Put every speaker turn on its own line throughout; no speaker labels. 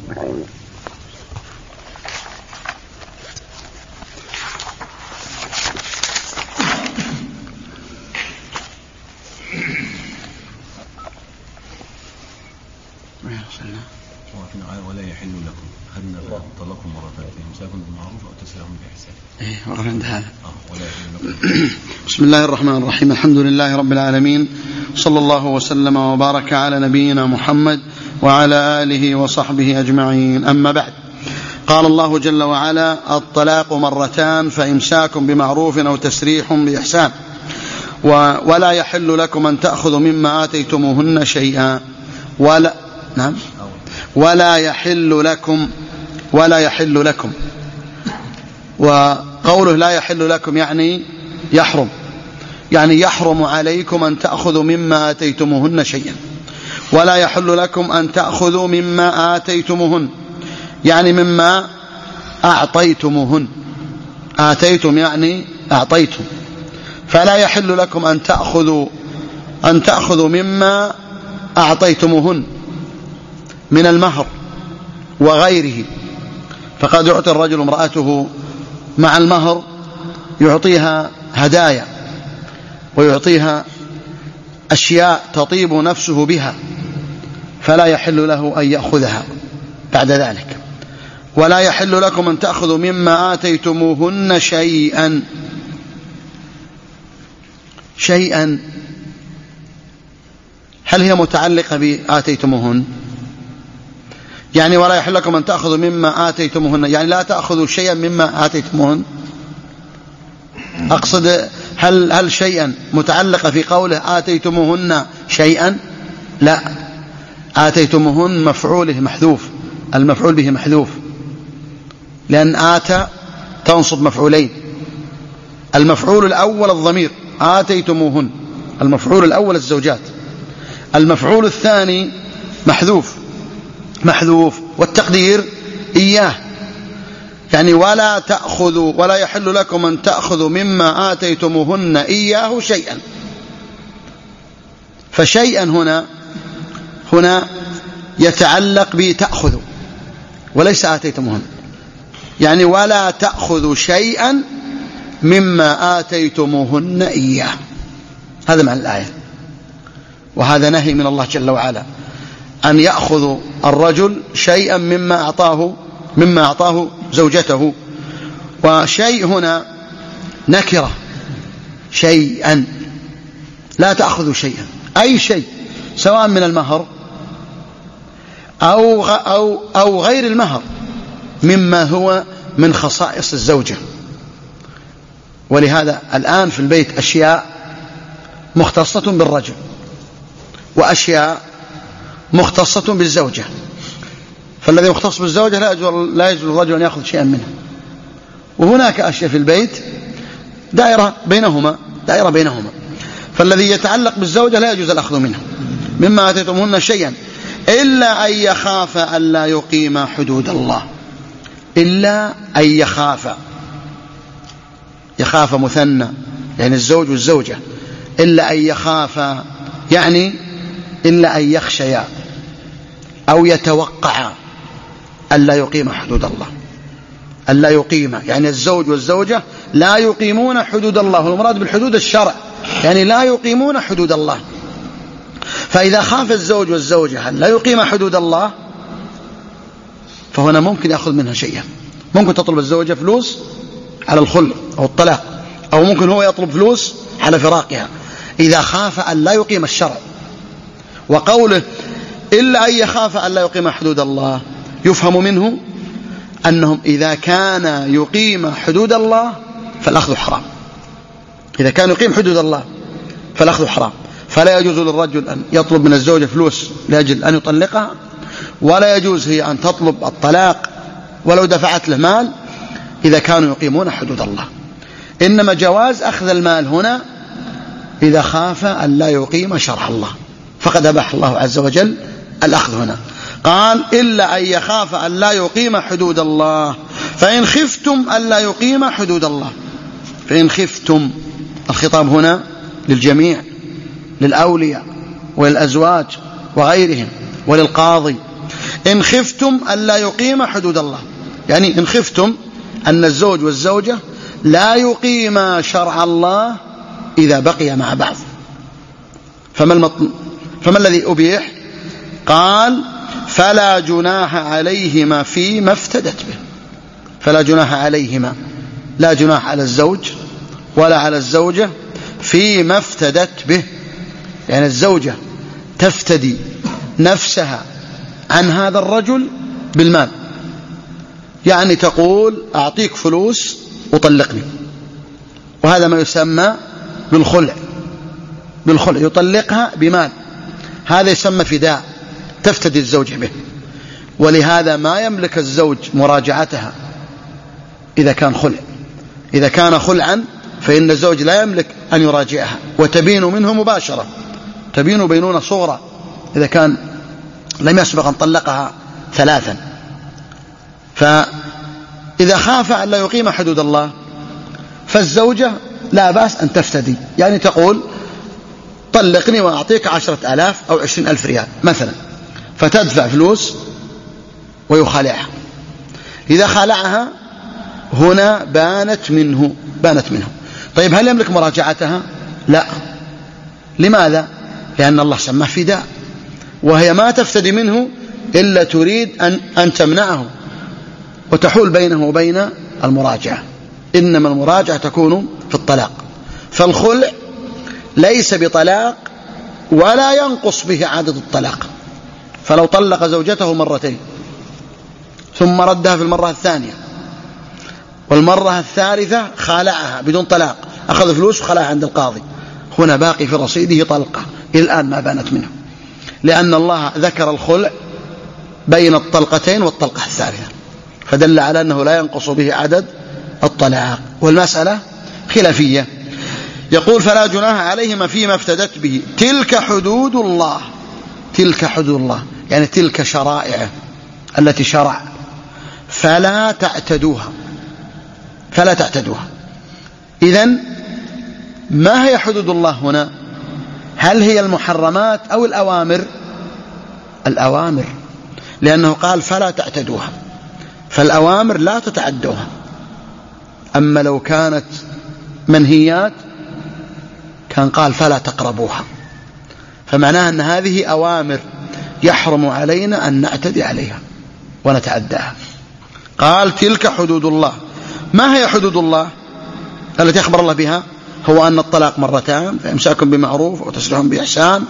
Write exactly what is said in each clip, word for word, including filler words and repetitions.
ولا يحل لكم خدنا طلاق مرتين مساكن بالمعروف أو تسريح بإحسان.
إيه وقف عند هذا. ولا يحل لكم. بسم الله الرحمن الرحيم. الحمد لله رب العالمين، صلى الله وسلم وبارك على نبينا محمد وعلى آله وصحبه أجمعين. أما بعد، قال الله جل وعلا: الطلاق مرتان فإمساك بمعروف أو تسريح بإحسان ولا يحل لكم أن تأخذوا مما آتيتموهن شيئا ولا نعم ولا يحل لكم ولا يحل لكم وقوله لا يحل لكم يعني يحرم، يعني يحرم عليكم أن تأخذوا مما آتيتموهن شيئا. ولا يحل لكم أن تأخذوا مما آتيتموهن يعني مما أعطيتموهن، آتيتم يعني أعطيتم، فلا يحل لكم أن تأخذوا أن تأخذوا مما أعطيتموهن من المهر وغيره. فقد يعطي الرجل امرأته مع المهر، يعطيها هدايا ويعطيها أشياء تطيب نفسه بها، فلا يحل له أن يأخذها بعد ذلك. ولا يحل لكم أن تأخذوا مما آتيتموهن شيئا شيئا هل هي متعلقة بآتيتموهن؟ يعني ولا يحل لكم أن تأخذوا مما آتيتموهن يعني لا تأخذوا شيئا مما آتيتموهن. أقصد هل, هل شيئا متعلقة في قوله آتيتموهن شيئا؟ لا، آتيتموهن مفعوله محذوف، المفعول به محذوف، لأن آتى تنصب مفعولين، المفعول الأول الضمير آتيتموهن، المفعول الأول الزوجات، المفعول الثاني محذوف محذوف والتقدير إياه. يعني ولا تأخذوا ولا يحل لكم أن تأخذوا مما آتيتموهن إياه شيئا. فشيئا هنا هنا يتعلق بتأخذوا وليس آتيتموهن، يعني ولا تأخذوا شيئا مما آتيتموهن إياه، هذا معنى الآية. وهذا نهي من الله جل وعلا أن يأخذ الرجل شيئا مما أعطاه مما أعطاه زوجته. وشيء هنا نكرة، شيئا، لا تأخذوا شيئا، أي شيء سواء من المهر أو أو أو غير المهر مما هو من خصائص الزوجة. ولهذا الآن في البيت أشياء مختصة بالرجل وأشياء مختصة بالزوجة، فالذي مختص بالزوجة لا يجوز لا يجوز الرجل أن يأخذ شيئا منها. وهناك أشياء في البيت دائرة بينهما دائرة بينهما فالذي يتعلق بالزوجة لا يجوز الأخذ منه مما آتيتموهن شيئا إلا أن يخاف أن لا يقيم حدود الله. إلا أن يخاف، يخاف مثنى يعني الزوج والزوجة، إلا أن يخاف يعني إلا أن يخشيا أو يتوقع أن لا يقيم حدود الله. أن لا يقيم يعني الزوج والزوجة لا يقيمون حدود الله، والمراد بالحدود الشرع، يعني لا يقيمون حدود الله. فإذا خاف الزوج والزوجة أن لا يقيم حدود الله فهنا ممكن يأخذ منها شيئا. ممكن تطلب الزوجة فلوس على الخلع أو الطلاق، أو ممكن هو يطلب فلوس على فراقها إذا خاف أن لا يقيم الشرع. وقوله إلا أن يخاف أن لا يقيم حدود الله يفهم منه أنهم إذا كان يقيم حدود الله فالأخذ حرام. إذا كان يقيم حدود الله فالأخذ حرام، فلا يجوز للرجل أن يطلب من الزوجة فلوس لأجل أن يطلقها، ولا يجوز هي أن تطلب الطلاق ولو دفعت له مال إذا كانوا يقيمون حدود الله. إنما جواز أخذ المال هنا إذا خاف أن لا يقيم شرع الله، فقد أباح الله عز وجل الأخذ هنا. قال إلا أن يخاف أن لا يقيم حدود الله فإن خفتم أن لا يقيم حدود الله. فإن خفتم، الخطاب هنا للجميع، للأولياء وللأزواج وغيرهم وللقاضي. إن خفتم ألا يقيم حدود الله، يعني إن خفتم أن الزوج والزوجة لا يقيم شرع الله إذا بقي مع بعض. فما, المطل... فما الذي أبيح؟ قال فلا جناح عليهما فيما افتدت به. فلا جناح عليهما، لا جناح على الزوج ولا على الزوجة فيما افتدت به، يعني الزوجة تفتدي نفسها عن هذا الرجل بالمال، يعني تقول أعطيك فلوس وطلقني، وهذا ما يسمى بالخلع. بالخلع يطلقها بمال، هذا يسمى فداء تفتدي الزوجة به. ولهذا ما يملك الزوج مراجعتها إذا كان خلع. إذا كان خلعا فإن الزوج لا يملك أن يراجعها، وتبين منه مباشرة، تبين بينونة صغرى إذا كان لم يسبق أن طلقها ثلاثا. فإذا خاف أن لا يقيم حدود الله فالزوجة لا بأس أن تفتدي، يعني تقول طلقني وأعطيك عشرة آلاف أو عشرين ألف ريال مثلا، فتدفع فلوس ويخالعها. إذا خالعها هنا بانت منه بانت منه طيب هل يملك مراجعتها؟ لا. لماذا؟ لأن الله سماه فداء، وهي ما تفتدي منه إلا تريد أن, أن تمنعه وتحول بينه وبين المراجعة. إنما المراجعة تكون في الطلاق، فالخلع ليس بطلاق ولا ينقص به عدد الطلاق. فلو طلق زوجته مرتين ثم ردها في المرة الثانية والمرة الثالثة خالعها بدون طلاق، أخذ فلوس وخلعها عند القاضي، هنا باقي في رصيده طلقة إلى الآن ما بانت منه، لأن الله ذكر الخلع بين الطلقتين والطلقة الثالثة، فدل على أنه لا ينقص به عدد الطلاق. والمسألة خلافية. يقول فلا جناح عليهما فيما افتدت به، تلك حدود الله. تلك حدود الله يعني تلك شرائعه التي شرع، فلا تعتدوها. فلا تعتدوها. إذن ما هي حدود الله هنا؟ هل هي المحرمات أو الأوامر؟ الأوامر، لأنه قال فلا تعتدوها، فالأوامر لا تتعدوها. أما لو كانت منهيات كان قال فلا تقربوها، فمعناها أن هذه أوامر يحرم علينا أن نعتدي عليها ونتعداها. قال تلك حدود الله. ما هي حدود الله التي أخبر الله بها؟ هو أن الطلاق مرتان، فإمساك بمعروف وتسريح بإحسان،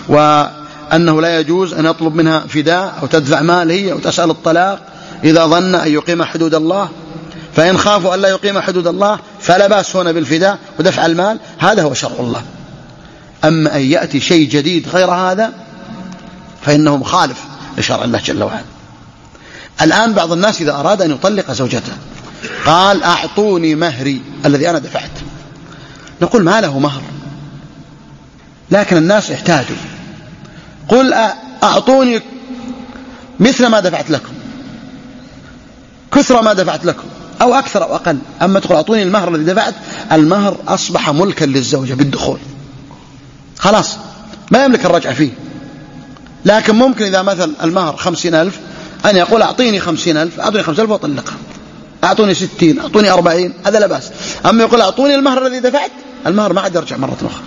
وأنه لا يجوز أن يطلب منها فداء أو تدفع مال هي أو تسأل الطلاق إذا ظن أن يقيم حدود الله، فإن خافوا أن لا يقيم حدود الله فلا بأس هنا بالفداء ودفع المال. هذا هو شرع الله. أما أن يأتي شيء جديد غير هذا فإنه مخالف لشرع الله جل وعلا. الآن بعض الناس إذا أراد أن يطلق زوجته قال أعطوني مهري الذي أنا دفعت، نقول ما له مهر، لكن الناس احتاجوا. قل أعطوني مثل ما دفعت لكم، كثر ما دفعت لكم، أو أكثر أو أقل. أما تقول أعطوني المهر الذي دفعت، المهر أصبح ملكا للزوجة بالدخول، خلاص ما يملك الرجعة فيه. لكن ممكن إذا مثل المهر خمسين ألف أن يقول أعطيني خمسين ألف، أعطيني خمسين ألف وأطلقها، أعطوني ستين، أعطوني أربعين، هذا لا بأس. أما يقول أعطوني المهر الذي دفعت، المهر ما عاد يرجع مرة أخرى.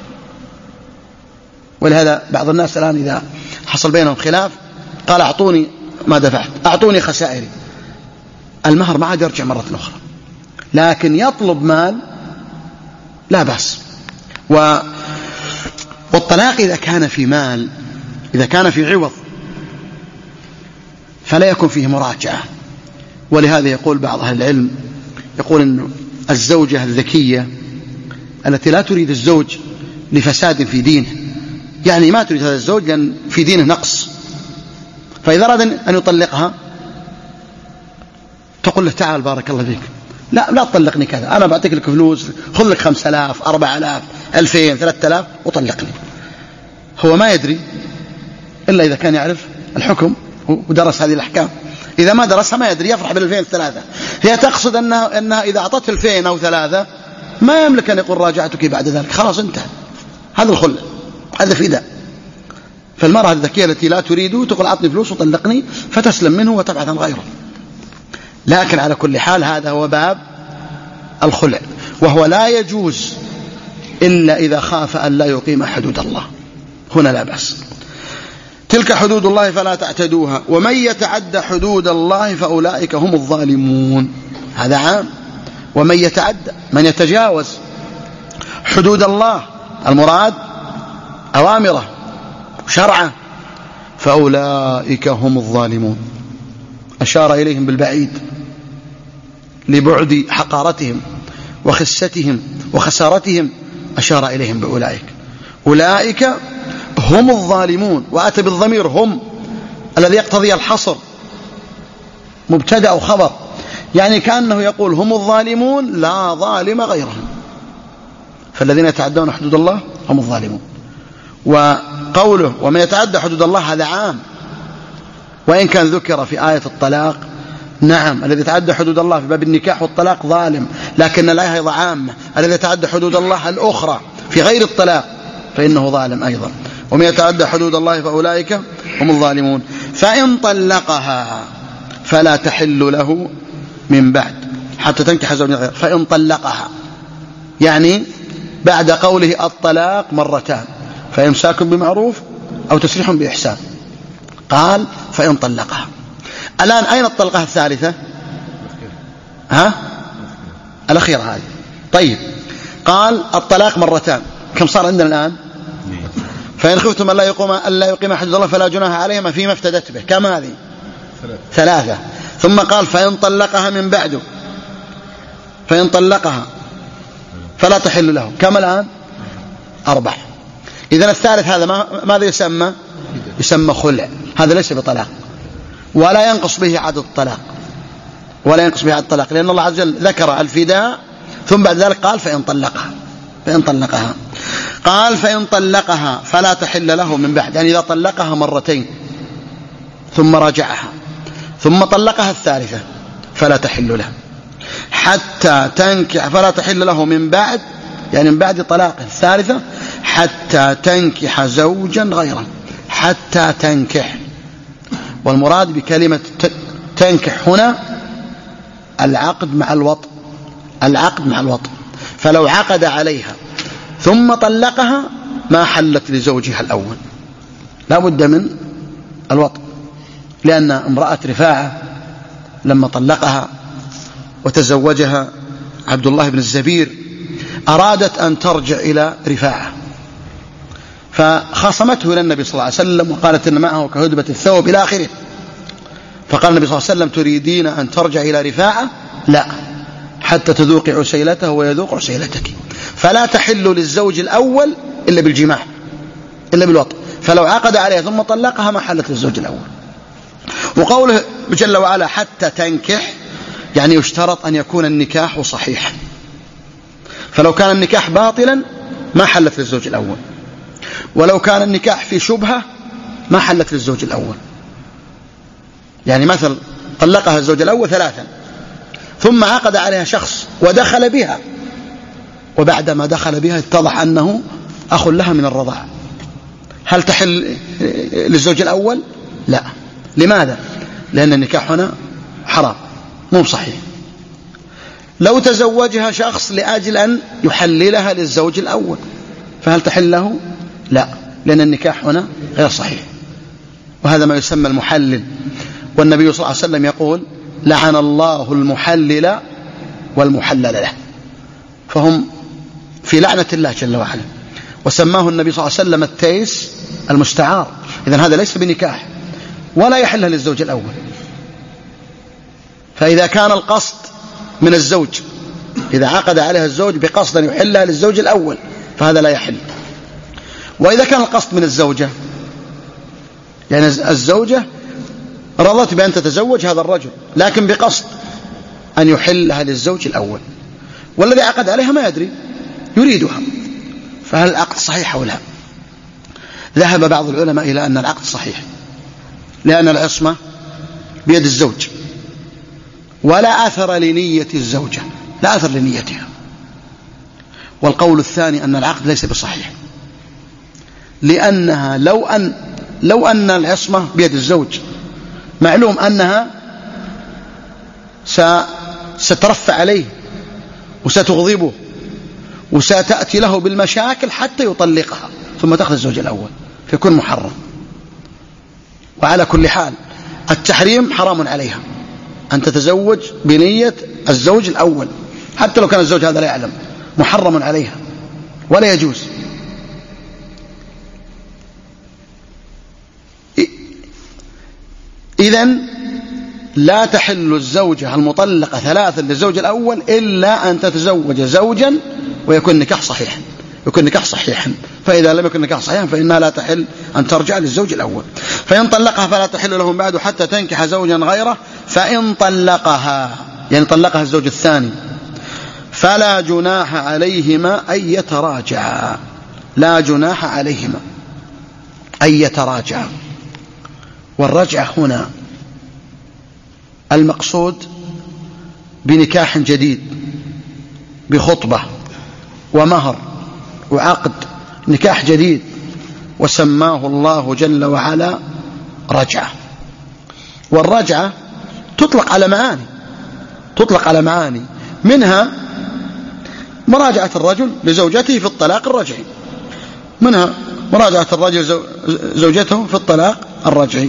ولهذا بعض الناس الآن إذا حصل بينهم خلاف قال أعطوني ما دفعت، أعطوني خسائري، المهر ما عاد يرجع مرة أخرى. لكن يطلب مال لا بأس. و... والطلاق إذا كان في مال، إذا كان في عوض فلا يكون فيه مراجعة. ولهذا يقول بعض أهل العلم، يقول أن الزوجة الذكية التي لا تريد الزوج لفساد في دينه، يعني ما تريد هذا الزوج لأن في دينه نقص، فإذا أراد أن يطلقها تقول له تعال بارك الله فيك، لا لا تطلقني كذا، أنا بعطيك لك فلوس، خذ لك خمسة آلاف أربعة آلاف ألفين ثلاثة آلاف وطلقني. هو ما يدري إلا إذا كان يعرف الحكم ودرس هذه الأحكام. إذا ما درسها ما يدري، يفرح بالألفين الثلاثة. هي تقصد أنها, أنها إذا أعطت الفين أو ثلاثة ما يملك أن يقول راجعتك بعد ذلك، خلاص انتهى. هذا الخلع، هذا فداء. فالمرأة الذكية التي لا تريده تقول أعطني فلوس وطلقني فتسلم منه وتبحث عن غيره. لكن على كل حال هذا هو باب الخلع، وهو لا يجوز إلا إذا خاف أن لا يقيم حدود الله، هنا لا بأس. تلك حدود الله فلا تعتدوها ومن يتعد حدود الله فأولئك هم الظالمون. هذا عام. ومن يتعد، من يتجاوز حدود الله المراد أوامره شرعه فأولئك هم الظالمون. أشار إليهم بالبعيد لبعد حقارتهم وخستهم وخسارتهم، أشار إليهم بأولئك. أولئك هم الظالمون، وأتى بالضمير هم الذي يقتضي الحصر، مبتدأ أو خبر، يعني كأنه يقول هم الظالمون لا ظالم غيرهم، فالذين يتعدون حدود الله هم الظالمون. وقوله ومن يتعدى حدود الله هذا عام، وإن كان ذكر في آية الطلاق نعم الذي يتعدى حدود الله في باب النكاح والطلاق ظالم، لكن الآية أيضا عامة، الذي يتعدى حدود الله الأخرى في غير الطلاق فإنه ظالم أيضا. ومن يتعدى حدود الله فأولئك هم الظالمون. فإن طلقها فلا تحل له من بعد حتى تنكح زوجا غيره. فإن طلقها يعني بعد قوله الطلاق مرتان، فإمساك بمعروف أو تسريح بإحسان، قال فإن طلقها. الآن أين الطلقة الثالثة؟ ها؟ الأخيرة هذه. طيب قال الطلاق مرتان، كم صار عندنا الآن؟ فإن خفتم أن لا يقيم أن لا يقيم حدود الله فلا جناح عليهما فيما افتدت به، كم هذه؟ ثلاثة. ثم قال فإن طلقها من بعده، فإن طلقها فلا تحل له، كم الآن؟ أربع. إذن الثالث هذا ماذا يسمى؟ يسمى خلع. هذا ليس بطلاق ولا ينقص به عدد الطلاق، ولا ينقص به عدد الطلاق، لأن الله عز وجل ذكر الفداء ثم بعد ذلك قال فإن طلقها. فإن طلقها قال فإن طلقها فلا تحل له من بعد، يعني إذا طلقها مرتين ثم راجعها ثم طلقها الثالثة فلا تحل له حتى تنكح، فلا تحل له من بعد يعني من بعد طلاق الثالثة حتى تنكح زوجا غيره. حتى تنكح، والمراد بكلمة تنكح هنا العقد مع الوطء، العقد مع الوطء. فلو عقد عليها ثم طلقها ما حلت لزوجها الأول، لا بد من الوطء، لأن امرأة رفاعة لما طلقها وتزوجها عبد الله بن الزبير أرادت أن ترجع إلى رفاعة، فخاصمته إلى النبي صلى الله عليه وسلم وقالت إن معه كهدبة الثوب إلى آخره. فقال النبي صلى الله عليه وسلم تريدين أن ترجع إلى رفاعة؟ لا، حتى تذوق عسيلته ويذوق عسيلتك. فلا تحل للزوج الأول إلا بالجماع، إلا بالوطء. فلو عقد عليها ثم طلقها ما حلت للزوج الأول. وقوله جل وعلا حتى تنكح يعني يشترط أن يكون النكاح صحيحا، فلو كان النكاح باطلا ما حلت للزوج الأول، ولو كان النكاح في شبهة ما حلت للزوج الأول. يعني مثل طلقها الزوج الأول ثلاثا ثم عقد عليها شخص ودخل بها، وبعدما دخل بها اتضح أنه أخ لها من الرضاع، هل تحل للزوج الأول؟ لا. لماذا؟ لأن النكاح هنا حرام مو صحيح. لو تزوجها شخص لأجل أن يحللها للزوج الأول فهل تحل له؟ لا، لأن النكاح هنا غير صحيح، وهذا ما يسمى المحلل. والنبي صلى الله عليه وسلم يقول لعن الله المحلل والمحلل له، فهم في لعنة الله جل وعلا. وسماه النبي صلى الله عليه وسلم التيس المستعار. إذن هذا ليس بنكاح ولا يحلها للزوج الأول. فإذا كان القصد من الزوج، إذا عقد عليها الزوج بقصد أن يحلها للزوج الأول فهذا لا يحل. وإذا كان القصد من الزوجة، يعني الزوجة رضت بأن تتزوج هذا الرجل لكن بقصد أن يحلها للزوج الأول، والذي عقد عليها ما يدري يريدها، فهل العقد صحيح أو لا؟ ذهب بعض العلماء إلى أن العقد صحيح، لأن العصمة بيد الزوج ولا أثر لنية الزوجة، لا أثر لنيتها. والقول الثاني أن العقد ليس بصحيح، لأنها لو أن لو أن العصمة بيد الزوج معلوم أنها سترفع عليه وستغضبه وستأتي له بالمشاكل حتى يطلقها ثم تأخذ الزوج الأول فيكون محرم. وعلى كل حال التحريم حرام عليها أن تتزوج بنية الزوج الأول حتى لو كان الزوج هذا لا يعلم، محرم عليها ولا يجوز. إذن لا تحل الزوجة المطلقة ثلاثا للزوج الأول إلا أن تتزوج زوجا ويكون نكاح صحيح، يكون نكاح صحيحا. فإذا لم يكن نكاح صحيحا فإنها لا تحل أن ترجع للزوج الأول. فإن طلقها فلا تحل له بعد حتى تنكح زوجا غيره. فإن طلقها يعني طلقها الزوج الثاني فلا جناح عليهما أن يتراجعا، لا جناح عليهما أن يتراجعا. والرجعة هنا المقصود بنكاح جديد بخطبة ومهر وعقد، نكاح جديد، وسماه الله جل وعلا رجعة. والرجعة تطلق على معاني، تطلق على معاني منها مراجعة الرجل لزوجته في الطلاق الرجعي، منها مراجعة الرجل زوجته في الطلاق الرجعي،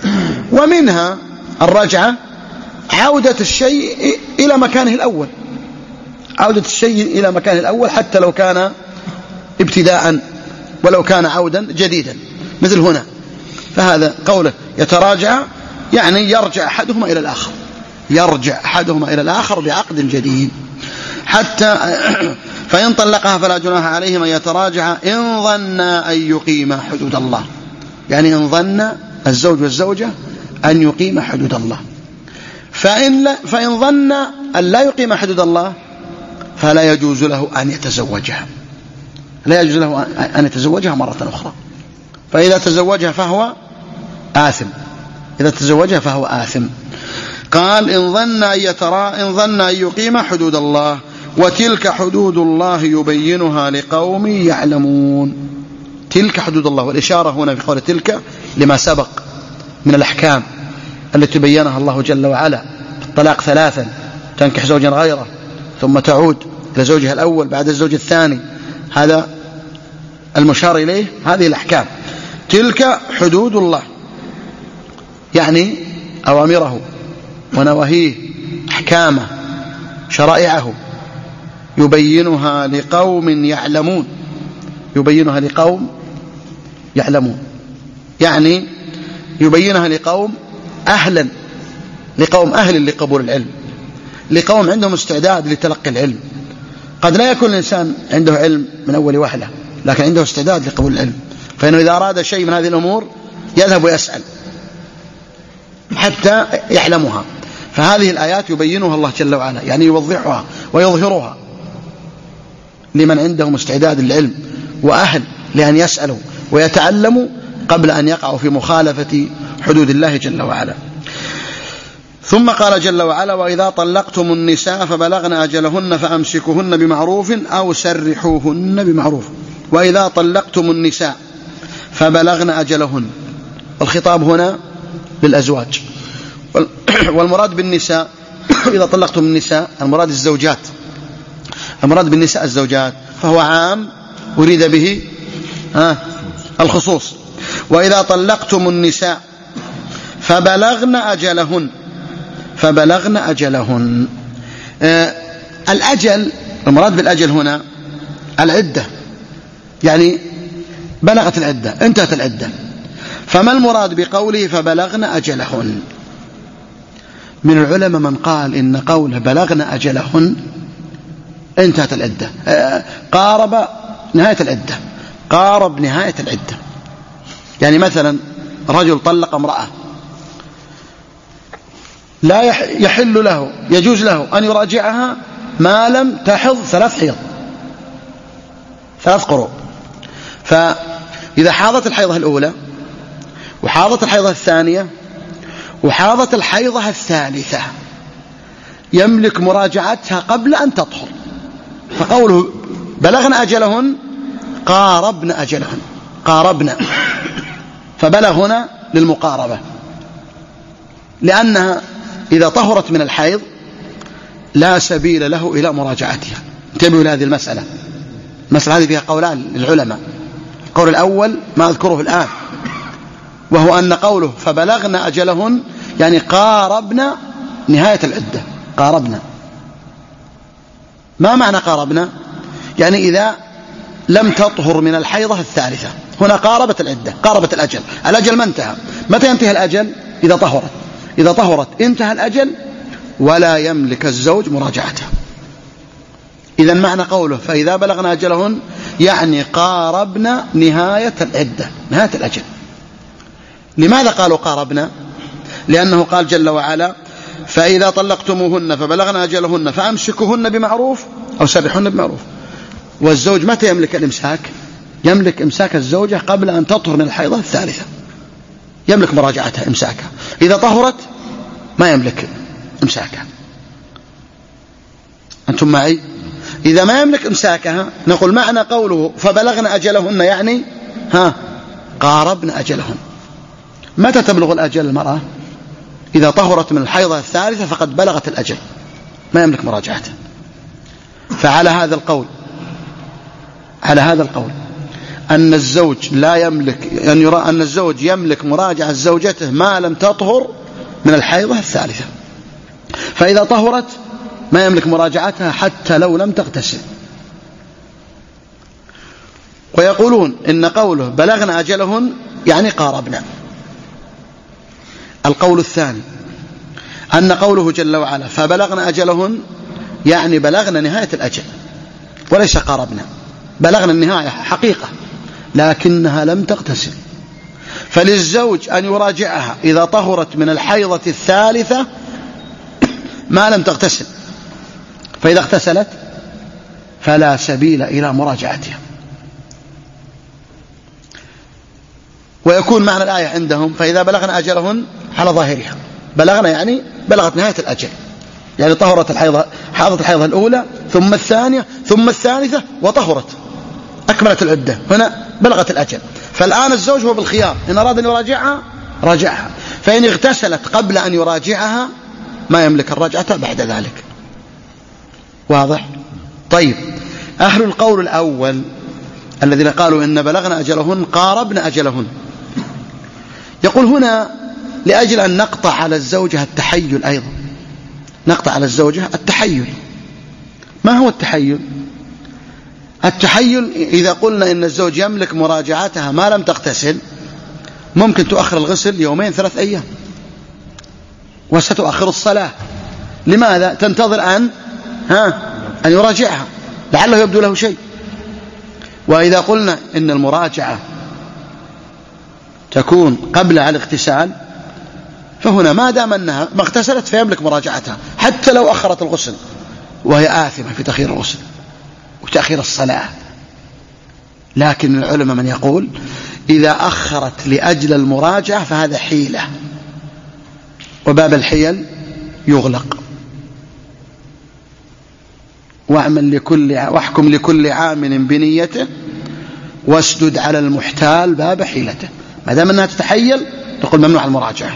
ومنها الرجعة عودة الشيء إلى مكانه الأول، عودة الشيء إلى مكانه الأول حتى لو كان ابتداء ولو كان عودا جديدا مثل هنا. فهذا قوله يتراجع يعني يرجع أحدهما إلى الآخر، يرجع أحدهما إلى الآخر بعقد جديد. حتى فإن طلقها فلا جناح عليهما يتراجع إن ظنا أن يقيما حدود الله، يعني إن ظن الزوج والزوجة أن يقيم حدود الله. فإن, لا فإن ظن أن لا يقيم حدود الله فلا يجوز له أن يتزوجها، لا يجوز له أن يتزوجها مرة أخرى. فإذا تزوجها فهو آثم، إذا تزوجها فهو آثم. قال إن ظن أن يترى إن ظن أن يقيم حدود الله وتلك حدود الله يبينها لقوم يعلمون. تلك حدود الله، والإشارة هنا في قول تلك لما سبق من الأحكام التي بينها الله جل وعلا. الطلاق ثلاثا، تنكح زوجا غيره ثم تعود إلى زوجها الأول بعد الزوج الثاني، هذا المشار إليه، هذه الأحكام. تلك حدود الله يعني أوامره ونواهيه، أحكامه، شرائعه، يبينها لقوم يعلمون، يبينها لقوم يعلمون يعني يبينها لقوم أهلا، لقوم أهل لقبول العلم، لقوم عندهم استعداد لتلقي العلم. قد لا يكون الإنسان عنده علم من أول وهلة لكن عنده استعداد لقبول العلم، فإنه إذا أراد شيء من هذه الأمور يذهب ويسأل حتى يعلمها. فهذه الآيات يبينها الله جل وعلا، يعني يوضحها ويظهرها لمن عندهم استعداد للعلم وأهل لأن يسألوا ويتعلموا قبل أن يقعوا في مخالفة حدود الله جل وعلا. ثم قال جل وعلا وإذا طلقتم النساء فبلغن أجلهن فأمسكوهن بمعروف أو سرحوهن بمعروف. وإذا طلقتم النساء فبلغن أجلهن، الخطاب هنا للأزواج، والمراد بالنساء إذا طلقتم النساء المراد الزوجات، المراد بالنساء الزوجات، فهو عام أريد به آه الخصوص. وإذا طلقتم النساء فبلغن أجلهن، فبلغن أجلهن. آه الأجل، المراد بالأجل هنا العدة، يعني بلغت العدة، انتهت العدة. فما المراد بقوله فبلغن أجلهن؟ من العلماء من قال إن قوله بلغن أجلهن انتهت العدة، آه قارب نهاية العدة، قارب نهاية العدة. يعني مثلا رجل طلق امرأة لا يحل له، يجوز له أن يراجعها ما لم تحض ثلاث حيض، ثلاث قروء. فإذا حاضت الحيضة الأولى وحاضت الحيضة الثانية وحاضت الحيضة الثالثة يملك مراجعتها قبل أن تطهر. فقوله بلغن أجلهن قاربن أجلهن، قاربن فبلغ هنا للمقاربة، لأنها إذا طهرت من الحيض لا سبيل له إلى مراجعتها. انتبهوا لهذه المسألة، المسألة هذه فيها قولان للعلماء. القول الأول ما أذكره الآن، وهو أن قوله فبلغنا أجلهن يعني قاربنا نهاية العدة. قاربنا، ما معنى قاربنا؟ يعني إذا لم تطهر من الحيضة الثالثة، هنا قاربت العدة، قاربت الأجل. الأجل ما انتهى. متى ينتهي الأجل؟ إذا طهرت. إذا طهرت انتهى الأجل ولا يملك الزوج مراجعتها. إذا معنى قوله فإذا بلغنا أجلهن يعني قاربنا نهاية العدة، نهاية الأجل. لماذا قالوا قاربنا؟ لأنه قال جل وعلا فإذا طلقتموهن فبلغنا أجلهن فأمسكوهن بمعروف أو سرحوهن بمعروف. والزوج متى يملك الإمساك؟ يملك إمساك الزوجة قبل أن تطهر من الحيضة الثالثة، يملك مراجعتها إمساكها. إذا طهرت ما يملك إمساكها. أنتم معي؟ إذا ما يملك إمساكها نقول معنى قوله فبلغنا أجلهن يعني ها قاربنا أجلهن. متى تبلغ الأجل المرأة؟ إذا طهرت من الحيضة الثالثة فقد بلغت الأجل، ما يملك مراجعتها. فعلى هذا القول على هذا القول أن الزوج لا يملك أن يرى أن الزوج يملك مراجعة زوجته ما لم تطهر من الحيضة الثالثة. فإذا طهرت ما يملك مراجعتها حتى لو لم تغتسل. ويقولون إن قوله بلغنا أجلهن يعني قاربنا. القول الثاني أن قوله جل وعلا فبلغنا أجلهن يعني بلغنا نهاية الأجل وليس قاربنا. بلغنا النهاية حقيقة لكنها لم تغتسل، فللزوج أن يراجعها إذا طهرت من الحيضة الثالثة ما لم تغتسل، فإذا اغتسلت فلا سبيل إلى مراجعتها. ويكون معنى الآية عندهم فإذا بلغنا أجلهن على ظاهرها. بلغنا يعني بلغت نهاية الأجل، يعني طهرت الحيضة، حاضت الحيضة الأولى ثم الثانية ثم الثالثة وطهرت أكملت العدة، هنا بلغت الأجل. فالآن الزوج هو بالخيار، إن أراد أن يراجعها راجعها، فإن اغتسلت قبل أن يراجعها ما يملك الرجعة بعد ذلك. واضح؟ طيب، أهل القول الأول الذين قالوا إن بلغنا أجلهن قاربنا أجلهن، يقول هنا لأجل أن نقطع على الزوجة التحيل أيضا، نقطع على الزوجة التحيل. ما هو التحيل؟ التحيل إذا قلنا إن الزوج يملك مراجعتها ما لم تغتسل ممكن تؤخر الغسل يومين ثلاث أيام وستؤخر الصلاة. لماذا؟ تنتظر أن ها أن يراجعها لعله يبدو له شيء. وإذا قلنا إن المراجعة تكون قبل على الاغتسال فهنا ما دام أنها ما اغتسلت فيملك مراجعتها حتى لو أخرت الغسل، وهي آثمة في تأخير الغسل وتأخير الصلاة. لكن العلماء من يقول إذا أخرت لأجل المراجعة فهذا حيلة، وباب الحيل يغلق. واعمل لكل واحكم لكل عامل بنيته واسدد على المحتال باب حيلته. ما دام أنها تتحيل تقول ممنوع المراجعة.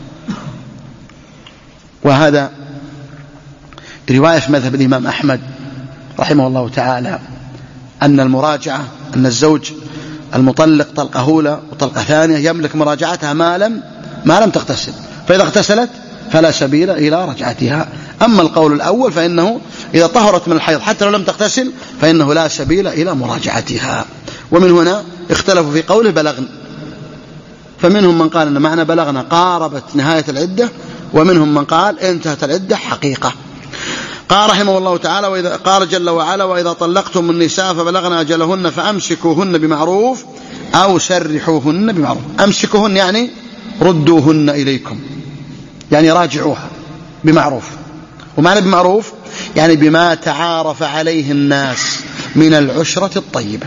وهذا رواية في مذهب الإمام أحمد رحمه الله تعالى أن المراجعة أن الزوج المطلق طلقة أولى وطلقة ثانية يملك مراجعتها ما لم ما لم تغتسل، فإذا اغتسلت فلا سبيل إلى رجعتها. أما القول الأول فإنه إذا طهرت من الحيض حتى لو لم تغتسل فإنه لا سبيل إلى مراجعتها. ومن هنا اختلفوا في قوله بلغن، فمنهم من قال أن معنى بلغنا قاربت نهاية العدة، ومنهم من قال انتهت العدة حقيقة. قال رحمه الله تعالى وإذا قال جل وعلا وإذا طلقتم النساء فبلغنا أجلهن فأمسكوهن بمعروف أو سرحوهن بمعروف. أمسكوهن يعني ردوهن إليكم، يعني راجعوها بمعروف. ومعنى بمعروف يعني بما تعارف عليه الناس من العشرة الطيبة،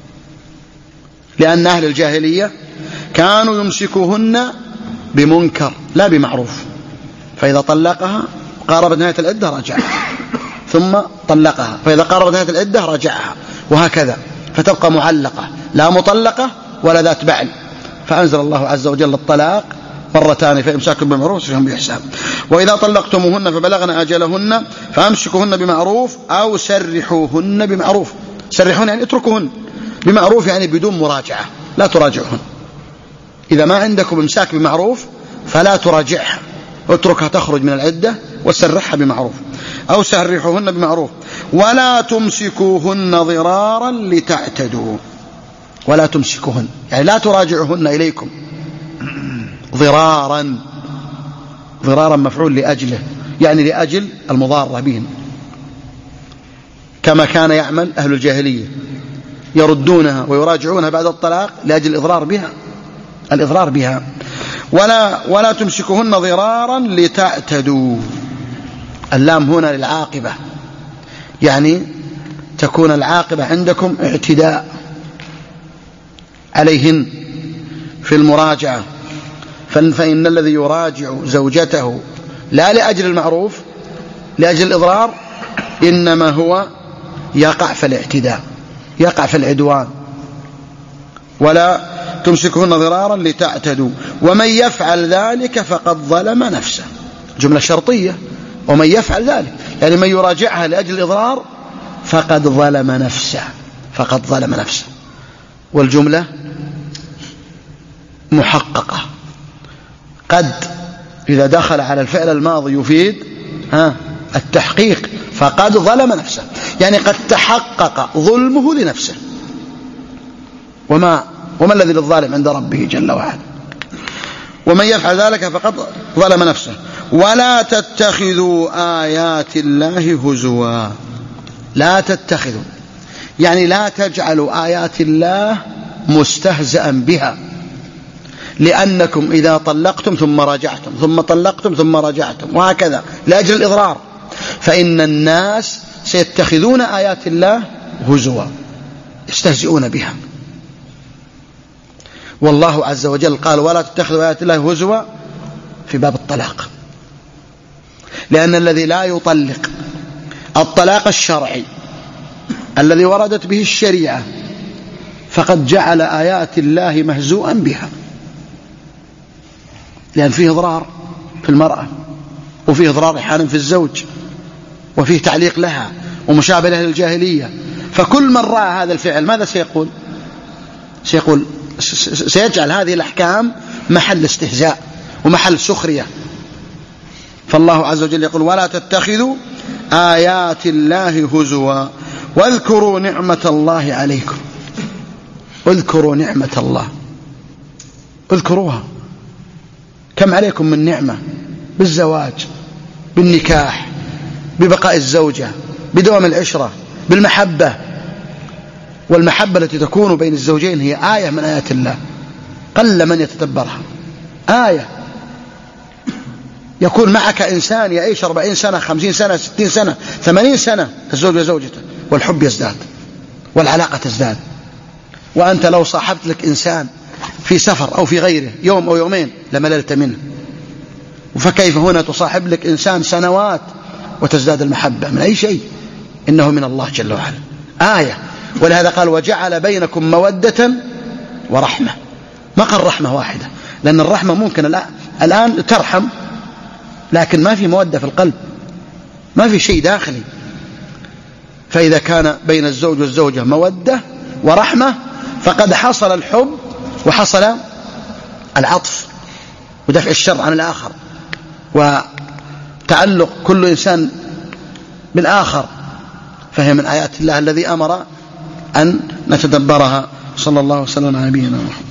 لأن أهل الجاهلية كانوا يمسكوهن بمنكر لا بمعروف، فإذا طلقها قاربت نهاية العدة رجعها ثم طلقها، فإذا قاربت نهاية العدة رجعها، وهكذا فتبقى معلقة لا مطلقة ولا ذات بعل. فأنزل الله عز وجل الطلاق مرتان فإمساك بمعروف وتسريح بإحسان. وإذا طلقتموهن فبلغن أجلهن فأمسكوهن بمعروف أو سرحوهن بمعروف. سرحوهن يعني اتركوهن، بمعروف يعني بدون مراجعة، لا تراجعهن. إذا ما عندكم إمساك بمعروف فلا تراجعها، اتركها تخرج من العدة وسرحها بمعروف. أو سرحوهن بمعروف. ولا تمسكوهن ضرارا لتعتدوا. ولا تمسكوهن يعني لا تراجعوهن إليكم ضرارا. ضرارا مفعول لأجله، يعني لأجل المضارة بهم، كما كان يعمل أهل الجاهلية، يردونها ويراجعونها بعد الطلاق لأجل الإضرار بها الإضرار بها. ولا ولا تمسكوهن ضرارا لتعتدوا. اللام هنا للعاقبة، يعني تكون العاقبة عندكم اعتداء عليهن في المراجعة. فإن الذي يراجع زوجته لا لأجل المعروف لأجل الإضرار إنما هو يقع في الاعتداء، يقع في العدوان. ولا تمسكهن ضرارا لتعتدوا ومن يفعل ذلك فقد ظلم نفسه. جملة شرطية، ومن يفعل ذلك يعني من يراجعها لأجل الإضرار فقد ظلم نفسه، فقد ظلم نفسه. والجملة محققة، قد إذا دخل على الفعل الماضي يفيد ها التحقيق، فقد ظلم نفسه يعني قد تحقق ظلمه لنفسه. وما وما الذي للظالم عند ربه جل وعلا. ومن يفعل ذلك فقد ظلم نفسه. ولا تتخذوا آيات الله هزوا. لا تتخذوا يعني لا تجعلوا آيات الله مستهزئا بها، لأنكم إذا طلقتم ثم راجعتم ثم طلقتم ثم راجعتم وهكذا لأجل الإضرار، فإن الناس سيتخذون آيات الله هزوا، يستهزئون بها. والله عز وجل قال ولا تتخذوا آيات الله هزوا في باب الطلاق، لأن الذي لا يطلق الطلاق الشرعي الذي وردت به الشريعة فقد جعل آيات الله مهزوءا بها، لأن فيه إضرار في المرأة، وفيه إضرار أحيانا في الزوج، وفيه تعليق لها ومشابه لها للجاهلية. فكل من رأى هذا الفعل ماذا سيقول؟ سيقول سيجعل هذه الأحكام محل استهزاء ومحل سخرية. فالله عز وجل يقول ولا تتخذوا آيات الله هزوا واذكروا نعمة الله عليكم. اذكروا نعمة الله، اذكروها، كم عليكم من نعمة بالزواج، بالنكاح، ببقاء الزوجة، بدوام العشرة، بالمحبة. والمحبة التي تكون بين الزوجين هي آية من آيات الله، قل من يتدبرها. آية يكون معك إنسان يعيش أربعين سنة خمسين سنة ستين سنة ثمانين سنة الزوج وزوجته، والحب يزداد والعلاقة تزداد. وأنت لو صاحبت لك إنسان في سفر أو في غيره يوم أو يومين لمللت منه، فكيف هنا تصاحب لك إنسان سنوات وتزداد المحبة من أي شيء؟ إنه من الله جل وعلا آية. ولهذا قال وجعل بينكم مودة ورحمة. ما قال رحمة واحدة، لأن الرحمة ممكن الآن ترحم لكن ما في مودة في القلب، ما في شيء داخلي. فإذا كان بين الزوج والزوجة مودة ورحمة فقد حصل الحب وحصل العطف ودفع الشر عن الآخر وتعلق كل إنسان بالآخر. فهي من آيات الله الذي أمر أن نتدبرها. صلى الله وسلم على نبينا محمد.